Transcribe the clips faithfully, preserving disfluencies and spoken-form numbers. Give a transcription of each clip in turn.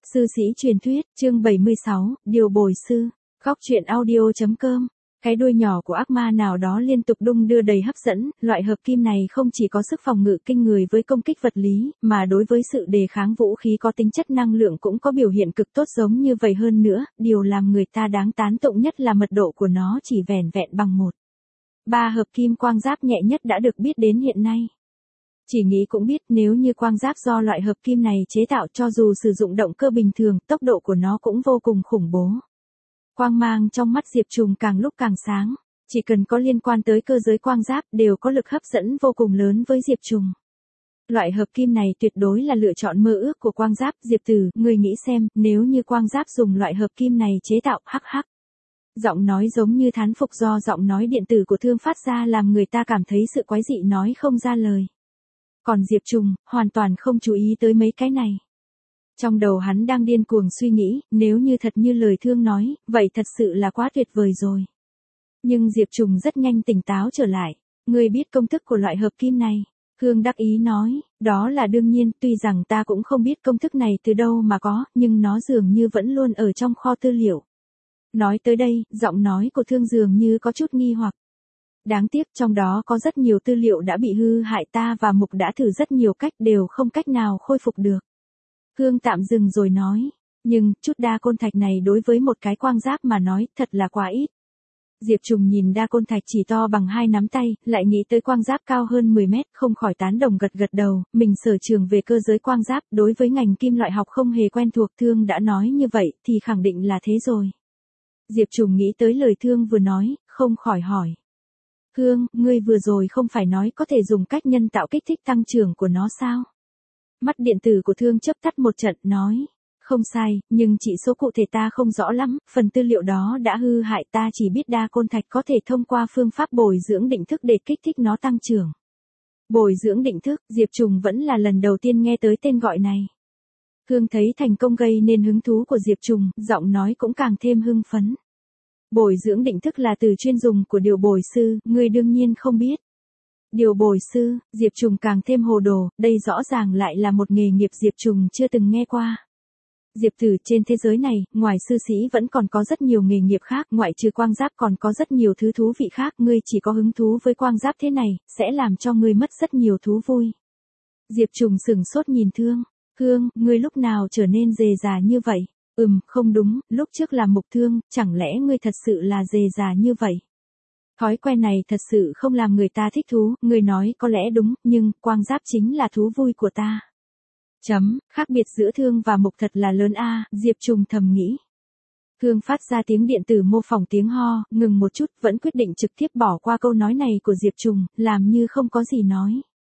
Sư sĩ truyền thuyết, chương bảy mươi sáu, điều bồi sư. Góc truyện audio.com. Cái đuôi nhỏ của ác ma nào đó liên tục đung đưa đầy hấp dẫn, loại hợp kim này không chỉ có sức phòng ngự kinh người với công kích vật lý, mà đối với sự đề kháng vũ khí có tính chất năng lượng cũng có biểu hiện cực tốt giống như vậy hơn nữa, điều làm người ta đáng tán tụng nhất là mật độ của nó chỉ vẻn vẹn bằng một. Ba hợp kim quang giáp nhẹ nhất đã được biết đến hiện nay. Chỉ nghĩ cũng biết nếu như quang giáp do loại hợp kim này chế tạo cho dù sử dụng động cơ bình thường, tốc độ của nó cũng vô cùng khủng bố. Quang mang trong mắt Diệp Trùng càng lúc càng sáng, chỉ cần có liên quan tới cơ giới quang giáp đều có lực hấp dẫn vô cùng lớn với Diệp Trùng. Loại hợp kim này tuyệt đối là lựa chọn mơ ước của quang giáp. Diệp Tử, người nghĩ xem, nếu như quang giáp dùng loại hợp kim này chế tạo, hắc hắc. Giọng nói giống như thán phục do giọng nói điện tử của Thương phát ra làm người ta cảm thấy sự quái dị nói không ra lời. Còn Diệp Trùng, hoàn toàn không chú ý tới mấy cái này. Trong đầu hắn đang điên cuồng suy nghĩ, nếu như thật như lời Thương nói, vậy thật sự là quá tuyệt vời rồi. Nhưng Diệp Trùng rất nhanh tỉnh táo trở lại. Ngươi biết công thức của loại hợp kim này? Thương đắc ý nói, đó là đương nhiên, tuy rằng ta cũng không biết công thức này từ đâu mà có, nhưng nó dường như vẫn luôn ở trong kho tư liệu. Nói tới đây, giọng nói của Thương dường như có chút nghi hoặc. Đáng tiếc trong đó có rất nhiều tư liệu đã bị hư hại, ta và Mục đã thử rất nhiều cách đều không cách nào khôi phục được. Thương tạm dừng rồi nói, nhưng chút đa côn thạch này đối với một cái quang giáp mà nói thật là quá ít. Diệp Trùng nhìn đa côn thạch chỉ to bằng hai nắm tay, lại nghĩ tới quang giáp cao hơn mười mét, không khỏi tán đồng gật gật đầu, mình sở trường về cơ giới quang giáp, đối với ngành kim loại học không hề quen thuộc. Thương đã nói như vậy thì khẳng định là thế rồi. Diệp Trùng nghĩ tới lời Thương vừa nói, không khỏi hỏi. Thương, ngươi vừa rồi không phải nói có thể dùng cách nhân tạo kích thích tăng trưởng của nó sao? Mắt điện tử của Thương chớp tắt một trận, nói. Không sai, nhưng chỉ số cụ thể ta không rõ lắm, phần tư liệu đó đã hư hại, ta chỉ biết đa côn thạch có thể thông qua phương pháp bồi dưỡng định thức để kích thích nó tăng trưởng. Bồi dưỡng định thức, Diệp Trùng vẫn là lần đầu tiên nghe tới tên gọi này. Thương thấy thành công gây nên hứng thú của Diệp Trùng, giọng nói cũng càng thêm hưng phấn. Bồi dưỡng định thức là từ chuyên dùng của điều bồi sư, ngươi đương nhiên không biết. Điều bồi sư, Diệp Trùng càng thêm hồ đồ, đây rõ ràng lại là một nghề nghiệp Diệp Trùng chưa từng nghe qua. Diệp Tử, trên thế giới này, ngoài sư sĩ vẫn còn có rất nhiều nghề nghiệp khác, ngoại trừ quang giáp còn có rất nhiều thứ thú vị khác, ngươi chỉ có hứng thú với quang giáp thế này, sẽ làm cho ngươi mất rất nhiều thú vui. Diệp Trùng sửng sốt nhìn Thương, Thương, ngươi lúc nào trở nên dề già như vậy? Ừm, không đúng, lúc trước là Mục. Thương, chẳng lẽ ngươi thật sự là dề già như vậy? Thói quen này thật sự không làm người ta thích thú, ngươi nói có lẽ đúng, nhưng quang giáp chính là thú vui của ta. Chấm, khác biệt giữa Thương và Mục thật là lớn a, Diệp Trùng thầm nghĩ. Thương phát ra tiếng điện tử mô phỏng tiếng ho, ngừng một chút, vẫn quyết định trực tiếp bỏ qua câu nói này của Diệp Trùng, làm như không có gì nói.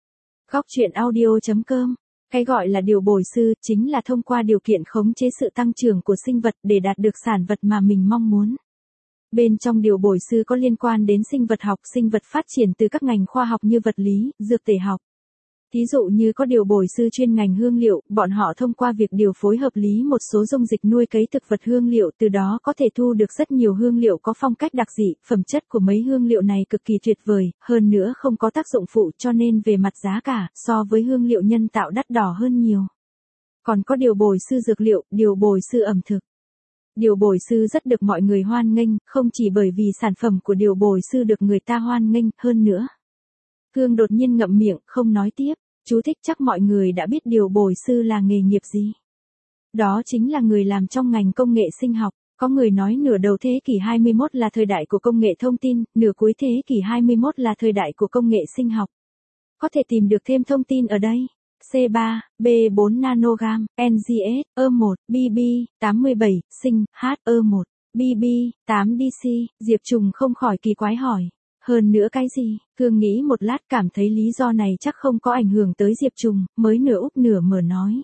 Góc truyện audio.com. Cái gọi là điều bồi sư, chính là thông qua điều kiện khống chế sự tăng trưởng của sinh vật để đạt được sản vật mà mình mong muốn. Bên trong điều bồi sư có liên quan đến sinh vật học, sinh vật phát triển từ các ngành khoa học như vật lý, dược tề học. Thí dụ như có điều bồi sư chuyên ngành hương liệu, bọn họ thông qua việc điều phối hợp lý một số dung dịch nuôi cấy thực vật hương liệu, từ đó có thể thu được rất nhiều hương liệu có phong cách đặc dị, phẩm chất của mấy hương liệu này cực kỳ tuyệt vời, hơn nữa không có tác dụng phụ cho nên về mặt giá cả, so với hương liệu nhân tạo đắt đỏ hơn nhiều. Còn có điều bồi sư dược liệu, điều bồi sư ẩm thực. Điều bồi sư rất được mọi người hoan nghênh, không chỉ bởi vì sản phẩm của điều bồi sư được người ta hoan nghênh, hơn nữa. Thương đột nhiên ngậm miệng, không nói tiếp. Chú thích, chắc mọi người đã biết điều bồi sư là nghề nghiệp gì. Đó chính là người làm trong ngành công nghệ sinh học. Có người nói nửa đầu thế kỷ hai mươi mốt là thời đại của công nghệ thông tin, nửa cuối thế kỷ hai mươi mốt là thời đại của công nghệ sinh học. Có thể tìm được thêm thông tin ở đây. C ba, B bốn nanogam, N G S, E một, B B, tám mươi bảy, sinh, H, E một, B B, tám D C, Diệp Trùng không khỏi kỳ quái hỏi. Hơn nữa cái gì? Thương nghĩ một lát cảm thấy lý do này chắc không có ảnh hưởng tới Diệp Trùng, mới nửa úp nửa mở nói.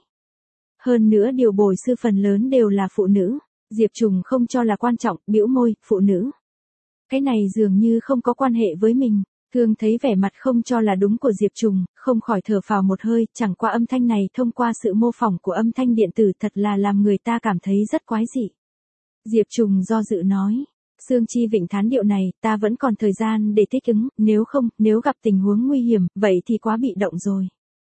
Hơn nữa điều bồi sư phần lớn đều là phụ nữ. Diệp Trùng không cho là quan trọng, bĩu môi, phụ nữ. Cái này dường như không có quan hệ với mình. Thương thấy vẻ mặt không cho là đúng của Diệp Trùng, không khỏi thở phào một hơi, chẳng qua âm thanh này thông qua sự mô phỏng của âm thanh điện tử thật là làm người ta cảm thấy rất quái dị. Diệp Trùng do dự nói. Sương Chi Vịnh thán điệu này, ta vẫn còn thời gian để thích ứng, nếu không, nếu gặp tình huống nguy hiểm, vậy thì quá bị động rồi.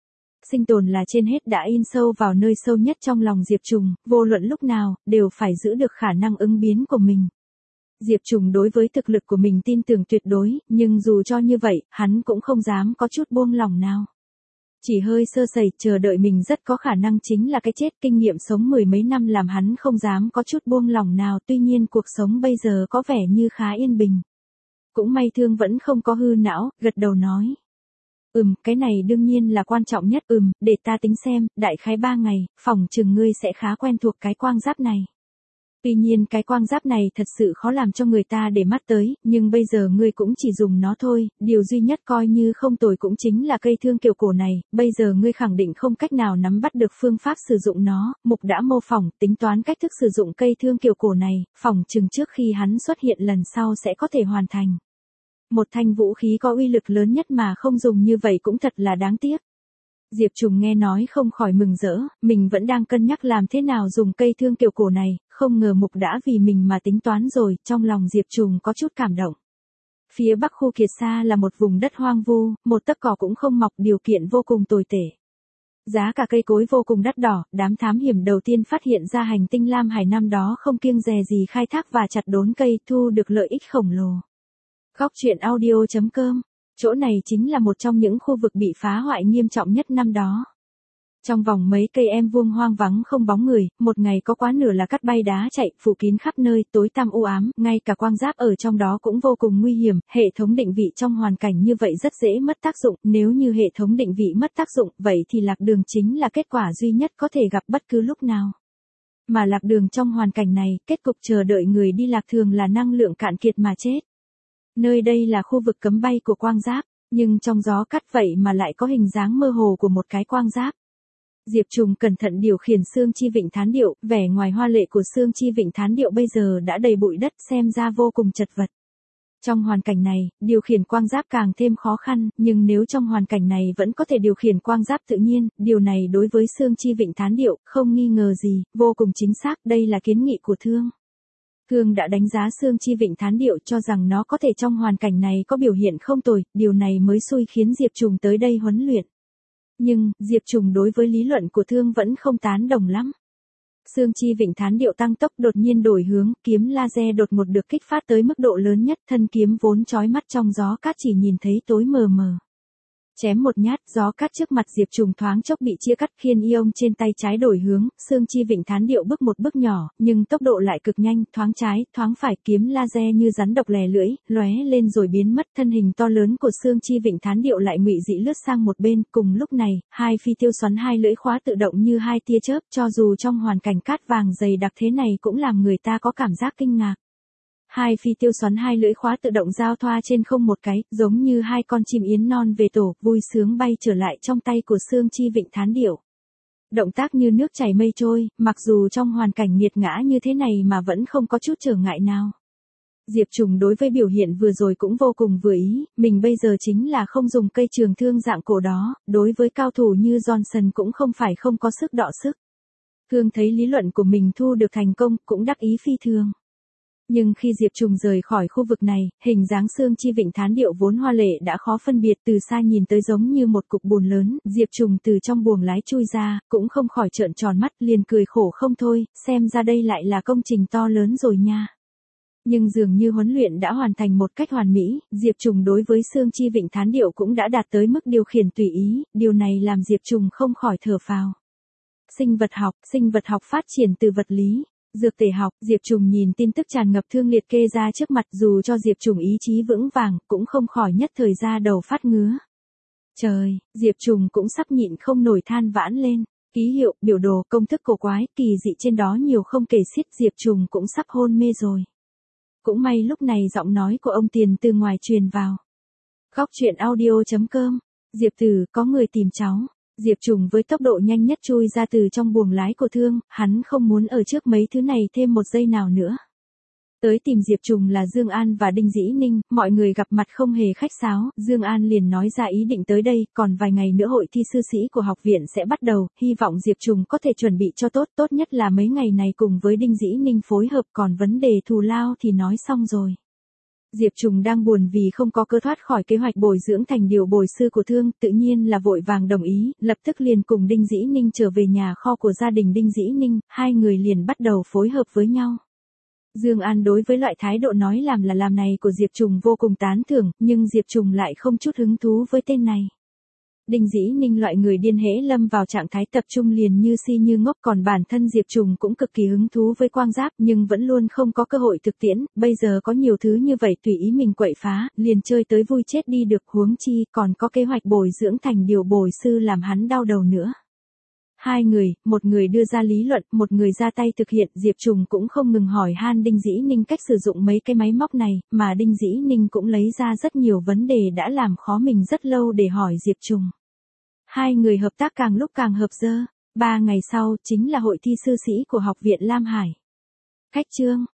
sinh tồn là trên hết đã in sâu vào nơi sâu nhất trong lòng Diệp Trùng, vô luận lúc nào, đều phải giữ được khả năng ứng biến của mình. Diệp Trùng đối với thực lực của mình tin tưởng tuyệt đối, nhưng dù cho như vậy, hắn cũng không dám có chút buông lỏng nào. Chỉ hơi sơ sẩy, chờ đợi mình rất có khả năng chính là cái chết. Kinh nghiệm sống mười mấy năm làm hắn không dám có chút buông lỏng nào, tuy nhiên cuộc sống bây giờ có vẻ như khá yên bình. Cũng may Thương vẫn không có hư não, gật đầu nói. Ừm, cái này đương nhiên là quan trọng nhất. Ừm, để ta tính xem, đại khái ba ngày, phỏng chừng ngươi sẽ khá quen thuộc cái quang giáp này. Tuy nhiên cái quang giáp này thật sự khó làm cho người ta để mắt tới, nhưng bây giờ ngươi cũng chỉ dùng nó thôi, điều duy nhất coi như không tồi cũng chính là cây thương kiểu cổ này, bây giờ ngươi khẳng định không cách nào nắm bắt được phương pháp sử dụng nó, Mục đã mô phỏng, tính toán cách thức sử dụng cây thương kiểu cổ này, phỏng chừng trước khi hắn xuất hiện lần sau sẽ có thể hoàn thành. Một thanh vũ khí có uy lực lớn nhất mà không dùng như vậy cũng thật là đáng tiếc. Diệp Trùng nghe nói không khỏi mừng rỡ, mình vẫn đang cân nhắc làm thế nào dùng cây thương kiểu cổ này, không ngờ Mục đã vì mình mà tính toán rồi, trong lòng Diệp Trùng có chút cảm động. Phía bắc khu Kiệt Sa là một vùng đất hoang vu, một tấc cỏ cũng không mọc, điều kiện vô cùng tồi tệ. Giá cả cây cối vô cùng đắt đỏ, đám thám hiểm đầu tiên phát hiện ra hành tinh Lam Hải năm đó không kiêng dè gì khai thác và chặt đốn cây, thu được lợi ích khổng lồ. Góc truyện audio chấm com. Chỗ này chính là một trong những khu vực bị phá hoại nghiêm trọng nhất năm đó. Trong vòng mấy cây em vuông hoang vắng không bóng người, một ngày có quá nửa là cát bay đá chạy, phủ kín khắp nơi, tối tăm u ám, ngay cả quang giáp ở trong đó cũng vô cùng nguy hiểm, hệ thống định vị trong hoàn cảnh như vậy rất dễ mất tác dụng, nếu như hệ thống định vị mất tác dụng, vậy thì lạc đường chính là kết quả duy nhất có thể gặp bất cứ lúc nào. Mà lạc đường trong hoàn cảnh này, kết cục chờ đợi người đi lạc thường là năng lượng cạn kiệt mà chết. Nơi đây là khu vực cấm bay của quang giáp, nhưng trong gió cắt vậy mà lại có hình dáng mơ hồ của một cái quang giáp. Diệp Trùng cẩn thận điều khiển xương chi vịnh thán điệu, vẻ ngoài hoa lệ của xương chi vịnh thán điệu bây giờ đã đầy bụi đất, xem ra vô cùng chật vật. Trong hoàn cảnh này, điều khiển quang giáp càng thêm khó khăn, nhưng nếu trong hoàn cảnh này vẫn có thể điều khiển quang giáp tự nhiên, điều này đối với xương chi vịnh thán điệu, không nghi ngờ gì, vô cùng chính xác, đây là kiến nghị của Thương. Thương đã đánh giá xương chi vịnh thán điệu cho rằng nó có thể trong hoàn cảnh này có biểu hiện không tồi, điều này mới xui khiến Diệp Trùng tới đây huấn luyện. Nhưng, Diệp Trùng đối với lý luận của Thương vẫn không tán đồng lắm. Xương chi vịnh thán điệu tăng tốc đột nhiên đổi hướng, kiếm laser đột ngột được kích phát tới mức độ lớn nhất, thân kiếm vốn chói mắt trong gió cát chỉ nhìn thấy tối mờ mờ. Chém một nhát, gió cát trước mặt Diệp Trùng thoáng chốc bị chia cắt, khiên ion trên tay trái đổi hướng, xương chi vịnh thán điệu bước một bước nhỏ, nhưng tốc độ lại cực nhanh, thoáng trái, thoáng phải, kiếm laser như rắn độc lè lưỡi, lóe lên rồi biến mất, thân hình to lớn của xương chi vịnh thán điệu lại ngụy dị lướt sang một bên, cùng lúc này, hai phi tiêu xoắn hai lưỡi khóa tự động như hai tia chớp, cho dù trong hoàn cảnh cát vàng dày đặc thế này cũng làm người ta có cảm giác kinh ngạc. Hai phi tiêu xoắn hai lưỡi khóa tự động giao thoa trên không một cái, giống như hai con chim yến non về tổ, vui sướng bay trở lại trong tay của xương chi vịnh thán điệu. Động tác như nước chảy mây trôi, mặc dù trong hoàn cảnh nghiệt ngã như thế này mà vẫn không có chút trở ngại nào. Diệp Trùng đối với biểu hiện vừa rồi cũng vô cùng vừa ý, mình bây giờ chính là không dùng cây trường thương dạng cổ đó, đối với cao thủ như Johnson cũng không phải không có sức đọ sức. Thương thấy lý luận của mình thu được thành công, cũng đắc ý phi thường. Nhưng khi Diệp Trùng rời khỏi khu vực này, hình dáng xương chi vịnh thán điệu vốn hoa lệ đã khó phân biệt, từ xa nhìn tới giống như một cục bùn lớn, Diệp Trùng từ trong buồng lái chui ra, cũng không khỏi trợn tròn mắt, liền cười khổ không thôi, xem ra đây lại là công trình to lớn rồi nha. Nhưng dường như huấn luyện đã hoàn thành một cách hoàn mỹ, Diệp Trùng đối với xương chi vịnh thán điệu cũng đã đạt tới mức điều khiển tùy ý, điều này làm Diệp Trùng không khỏi thở phào. Sinh vật học, sinh vật học phát triển từ vật lý. Dược tề học, Diệp Trùng nhìn tin tức tràn ngập Thương liệt kê ra trước mặt, dù cho Diệp Trùng ý chí vững vàng, cũng không khỏi nhất thời ra đầu phát ngứa. Trời, Diệp Trùng cũng sắp nhịn không nổi than vãn lên, ký hiệu, biểu đồ, công thức cổ quái, kỳ dị trên đó nhiều không kể xiết, Diệp Trùng cũng sắp hôn mê rồi. Cũng may lúc này giọng nói của ông Tiền từ ngoài truyền vào. Góc truyện audio chấm com, Diệp Tử, có người tìm cháu. Diệp Trùng với tốc độ nhanh nhất chui ra từ trong buồng lái của Thương, hắn không muốn ở trước mấy thứ này thêm một giây nào nữa. Tới tìm Diệp Trùng là Dương An và Đinh Dĩ Ninh, mọi người gặp mặt không hề khách sáo, Dương An liền nói ra ý định tới đây, còn vài ngày nữa hội thi sư sĩ của học viện sẽ bắt đầu, hy vọng Diệp Trùng có thể chuẩn bị cho tốt, tốt nhất là mấy ngày này cùng với Đinh Dĩ Ninh phối hợp, còn vấn đề thù lao thì nói xong rồi. Diệp Trùng đang buồn vì không có cơ thoát khỏi kế hoạch bồi dưỡng thành điều bồi sư của Thương, tự nhiên là vội vàng đồng ý, lập tức liền cùng Đinh Dĩ Ninh trở về nhà kho của gia đình Đinh Dĩ Ninh, hai người liền bắt đầu phối hợp với nhau. Dương An đối với loại thái độ nói làm là làm này của Diệp Trùng vô cùng tán thưởng, nhưng Diệp Trùng lại không chút hứng thú với tên này. Đinh Dĩ Ninh loại người điên hễ lâm vào trạng thái tập trung liền như si như ngốc, còn bản thân Diệp Trùng cũng cực kỳ hứng thú với quang giáp nhưng vẫn luôn không có cơ hội thực tiễn, bây giờ có nhiều thứ như vậy tùy ý mình quậy phá, liền chơi tới vui chết đi được, huống chi còn có kế hoạch bồi dưỡng thành điều bồi sư làm hắn đau đầu nữa. Hai người, một người đưa ra lý luận, một người ra tay thực hiện, Diệp Trùng cũng không ngừng hỏi han Đinh Dĩ Ninh cách sử dụng mấy cái máy móc này, mà Đinh Dĩ Ninh cũng lấy ra rất nhiều vấn đề đã làm khó mình rất lâu để hỏi Diệp Trùng. Hai người hợp tác càng lúc càng hợp dơ. Ba ngày sau, chính là hội thi sư sĩ của Học viện Lam Hải. Cách chương